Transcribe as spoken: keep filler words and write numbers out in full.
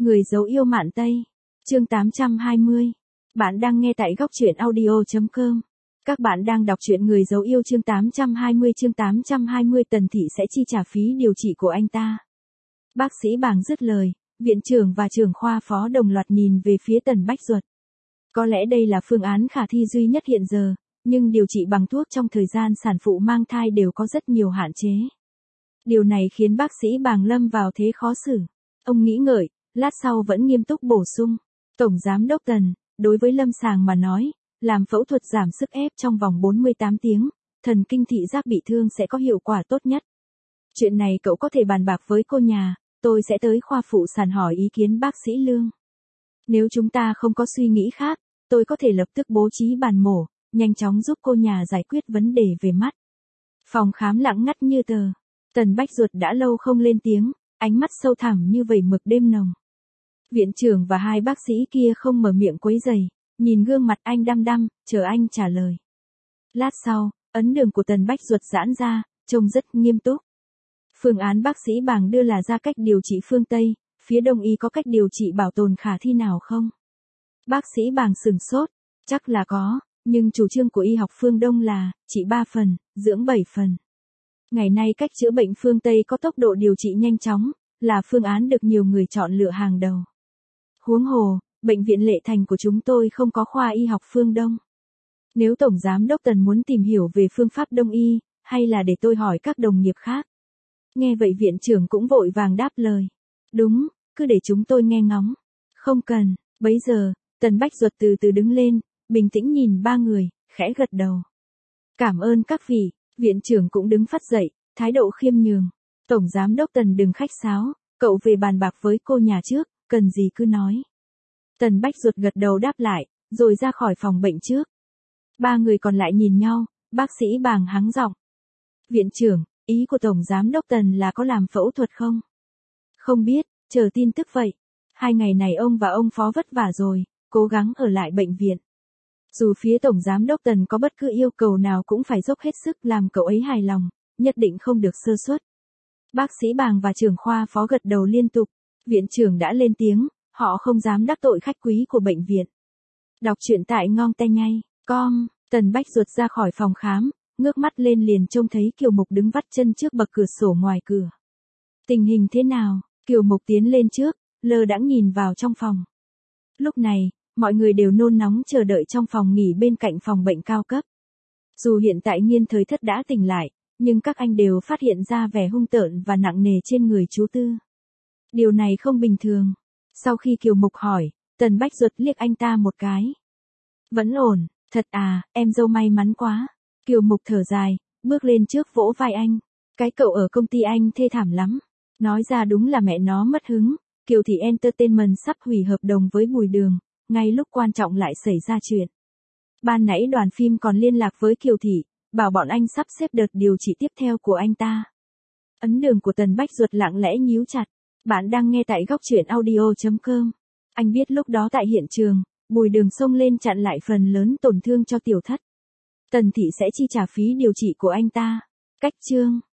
Người dấu yêu Mạn Tây. Chương tám trăm hai mươi. Bạn đang nghe tại góc truyện audio chấm com. Các bạn đang đọc truyện Người dấu yêu chương tám trăm hai mươi. Chương tám trăm hai mươi Tần Thị sẽ chi trả phí điều trị của anh ta. Bác sĩ Bàng dứt lời, viện trưởng và trưởng khoa phó đồng loạt nhìn về phía Tần Bách Duật. Có lẽ đây là phương án khả thi duy nhất hiện giờ, nhưng điều trị bằng thuốc trong thời gian sản phụ mang thai đều có rất nhiều hạn chế. Điều này khiến bác sĩ Bàng lâm vào thế khó xử. Ông nghĩ ngợi, lát sau vẫn nghiêm túc bổ sung. Tổng giám đốc Tần, đối với lâm sàng mà nói, làm phẫu thuật giảm sức ép trong vòng bốn mươi tám tiếng, thần kinh thị giác bị thương sẽ có hiệu quả tốt nhất. Chuyện này cậu có thể bàn bạc với cô nhà, tôi sẽ tới khoa phụ sản hỏi ý kiến bác sĩ Lương. Nếu chúng ta không có suy nghĩ khác, tôi có thể lập tức bố trí bàn mổ, nhanh chóng giúp cô nhà giải quyết vấn đề về mắt. Phòng khám lặng ngắt như tờ. Tần Bách Duật đã lâu không lên tiếng, ánh mắt sâu thẳm như vẩy mực đêm nồng. Viện trưởng và hai bác sĩ kia không mở miệng quấy rầy, nhìn gương mặt anh đăm đăm, chờ anh trả lời. Lát sau, ấn đường của Tần Bách Duật giãn ra, trông rất nghiêm túc. Phương án bác sĩ Bàng đưa là ra cách điều trị phương Tây, phía Đông y có cách điều trị bảo tồn khả thi nào không? Bác sĩ Bàng sửng sốt, chắc là có, nhưng chủ trương của y học phương Đông là trị ba phần, dưỡng bảy phần. Ngày nay cách chữa bệnh phương Tây có tốc độ điều trị nhanh chóng, là phương án được nhiều người chọn lựa hàng đầu. Huống hồ, bệnh viện Lệ Thành của chúng tôi không có khoa y học phương Đông. Nếu Tổng Giám đốc Tần muốn tìm hiểu về phương pháp Đông y, hay là để tôi hỏi các đồng nghiệp khác? Nghe vậy viện trưởng cũng vội vàng đáp lời. Đúng, cứ để chúng tôi nghe ngóng. Không cần, bấy giờ, Tần Bách Duật từ từ đứng lên, bình tĩnh nhìn ba người, khẽ gật đầu. Cảm ơn các vị, viện trưởng cũng đứng phắt dậy, thái độ khiêm nhường. Tổng Giám đốc Tần đừng khách sáo, cậu về bàn bạc với cô nhà trước, cần gì cứ nói. Tần Bách Duật gật đầu đáp lại, rồi ra khỏi phòng bệnh trước. Ba người còn lại nhìn nhau, bác sĩ Bàng hắng giọng. Viện trưởng, ý của Tổng Giám đốc Tần là có làm phẫu thuật không? Không biết, chờ tin tức vậy. Hai ngày này ông và ông phó vất vả rồi, cố gắng ở lại bệnh viện. Dù phía Tổng Giám đốc Tần có bất cứ yêu cầu nào cũng phải dốc hết sức làm cậu ấy hài lòng, nhất định không được sơ suất. Bác sĩ Bàng và trưởng khoa phó gật đầu liên tục, viện trưởng đã lên tiếng, họ không dám đắc tội khách quý của bệnh viện. Đọc truyện tại ngon tay ngay, com, Tần Bách Duật ra khỏi phòng khám, ngước mắt lên liền trông thấy Kiều Mục đứng vắt chân trước bậc cửa sổ ngoài cửa. Tình hình thế nào? Kiều Mục tiến lên trước, lơ đãng nhìn vào trong phòng. Lúc này, mọi người đều nôn nóng chờ đợi trong phòng nghỉ bên cạnh phòng bệnh cao cấp. Dù hiện tại Nghiên Thời Thất đã tỉnh lại, nhưng các anh đều phát hiện ra vẻ hung tợn và nặng nề trên người chú Tư. Điều này không bình thường. Sau khi Kiều Mục hỏi, Tần Bách Duật liếc anh ta một cái. Vẫn ổn, thật à, em dâu may mắn quá. Kiều Mục thở dài, bước lên trước vỗ vai anh. Cái cậu ở công ty anh thê thảm lắm. Nói ra đúng là mẹ nó mất hứng. Kiều Thị Entertainment sắp hủy hợp đồng với Bùi Đường, ngay lúc quan trọng lại xảy ra chuyện. Ban nãy đoàn phim còn liên lạc với Kiều Thị, bảo bọn anh sắp xếp đợt điều trị tiếp theo của anh ta. Ấn đường của Tần Bách Duật lặng lẽ nhíu chặt. Bạn đang nghe tại góc truyện audio chấm com. Anh biết lúc đó tại hiện trường, Bùi Đường xông lên chặn lại phần lớn tổn thương cho Tiểu Thất. Tần Thị sẽ chi trả phí điều trị của anh ta. Cách chương.